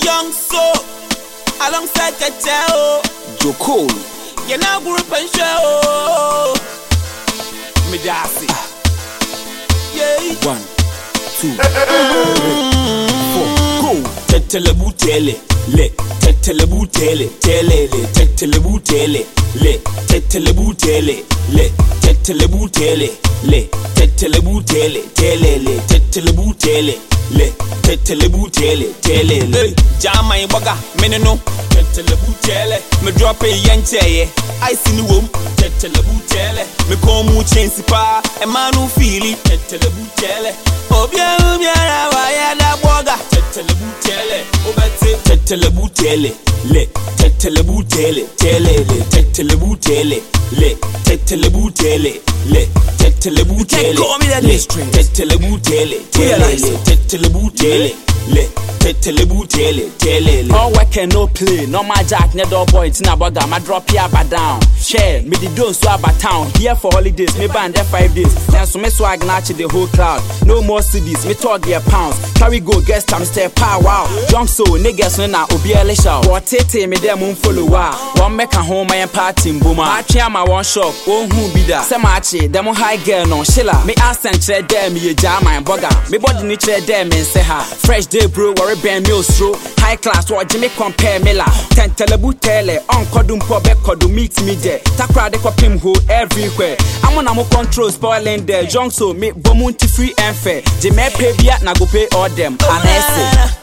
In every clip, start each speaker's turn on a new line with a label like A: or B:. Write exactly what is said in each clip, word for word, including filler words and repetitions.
A: Young so alongside Katao
B: Jokol
A: Yana group and show Medasi Yeah
B: One, two, three, four, go Tetelebu tele, le Tetelebu tele, tele le Tetelebu tele, le Tetelebu tele, le Tetelebu tele, le Tetelebu tele, tele le Tetelebu tele, le Tetelebu tele, tele le
A: Jama ibaga, meneno Tetelebu tele, me drop a yanche I see the womb, Tetelebu tele Me come change pa, a man who feel it Tetelebu tele Obia ubia waya da boga Tetelebu tele, obete
B: Tetelebu tele, le Tetelebu tele, tele le Tetelebu tele, le Tetelebu tele, le Tetelebu tele, le Tetelebu tele, tele le Tetelebu tele, le Tetelebu tele, tele le
C: all work and no play, no my jack, no door boy, it's na boga, my drop here but down. Share, me the don't swab a town. Here for holidays, me band there five days. Then so me swag natch the whole crowd. No more cities, me talk their pounds. Carry go guest time step power wow. Junk so niggas no na obi elisha. What tete me them moon follow wow. One make a home my party boomer. I try my one shop, oh who be that? Semachi, them high girl no shilla. Me ask and tread them me jam my bugger. Me body ni tread them and say ha. Fresh day bro, worry band meal stro. High class what Jimmy compare me la. Ten telebu tele, on kodum po be kodu meet me there. Takra de kwa pim ho everywhere. I'm on a control spoiling there. Junk so me bomunti free and fair. Jimmy pay biat na go pay all them. And I say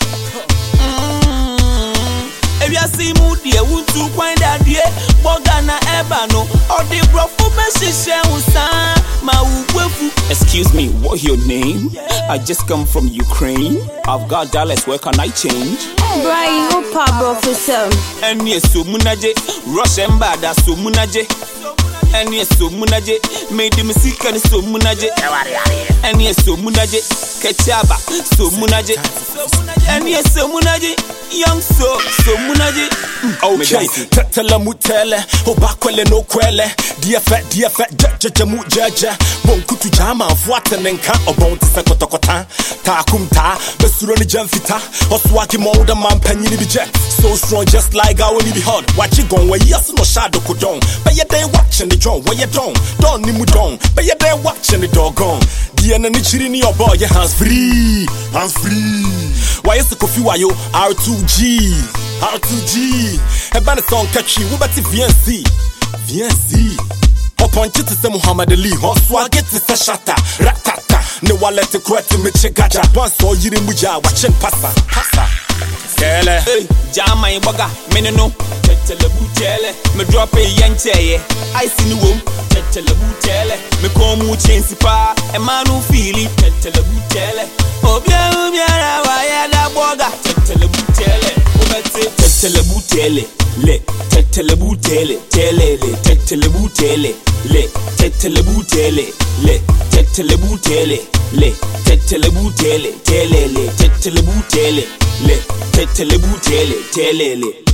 A: if you see moody, I want to find that day. Bogana Ebano, or the brofu Meshisha Usan, Mauwefu.
B: Excuse me, what's your name? I just come from Ukraine. I've got dollars, where can I change?
D: Brian, who Pablo for some?
A: And yes, so Munaje, Russian Bada, so Munaje. And yes, so Munaje, made the music and so Munaje. And yes, so Munaje, Kachaba, so Munaje. And yes, so Munaje, young so, so Munaje.
E: Okay, Tetela Mutele, Obakwele no Kwele, dear fat, dear fat, Jajamu Jaja, Bonkutu Jama, Watanenka, or Bonti Sakotokota, Takumta, Besuroni Jamfita, Oswaki Moda Man Penny Jet, so strong just like our be hot. Watch it go where yes no shadow could don't, but yet they watching the drum, where you don't, don't nimu don't, but yet they watching the doggone. The enemy chilling your boy, your hands free, hands free. Why is the coffee why you R two G? R two G, a band song catchy, we bet V N C, V N C. Upon it is Muhammad Ali, hot swag it is a shatter, ratata. No one let the crowd to me chegaja. Once saw you in Muja, watching passa, passa. Kele,
A: Jama Ibaga, Meneno, Tetelebu tele, me drop a yanche, I see the womb, Tetelebu tele, me come change pa, a man who feel it, Tetelebu tele, Obia Ubia waya da boga, Tetelebu tele, Obete,
B: Tetelebu tele, le Tetelebu tele, tele le Tetelebu tele, le Tetelebu tele, le Tetelebu tele, le Tetelebu tele, tele le Tetelebu tele, le Tetelebu tele, tele le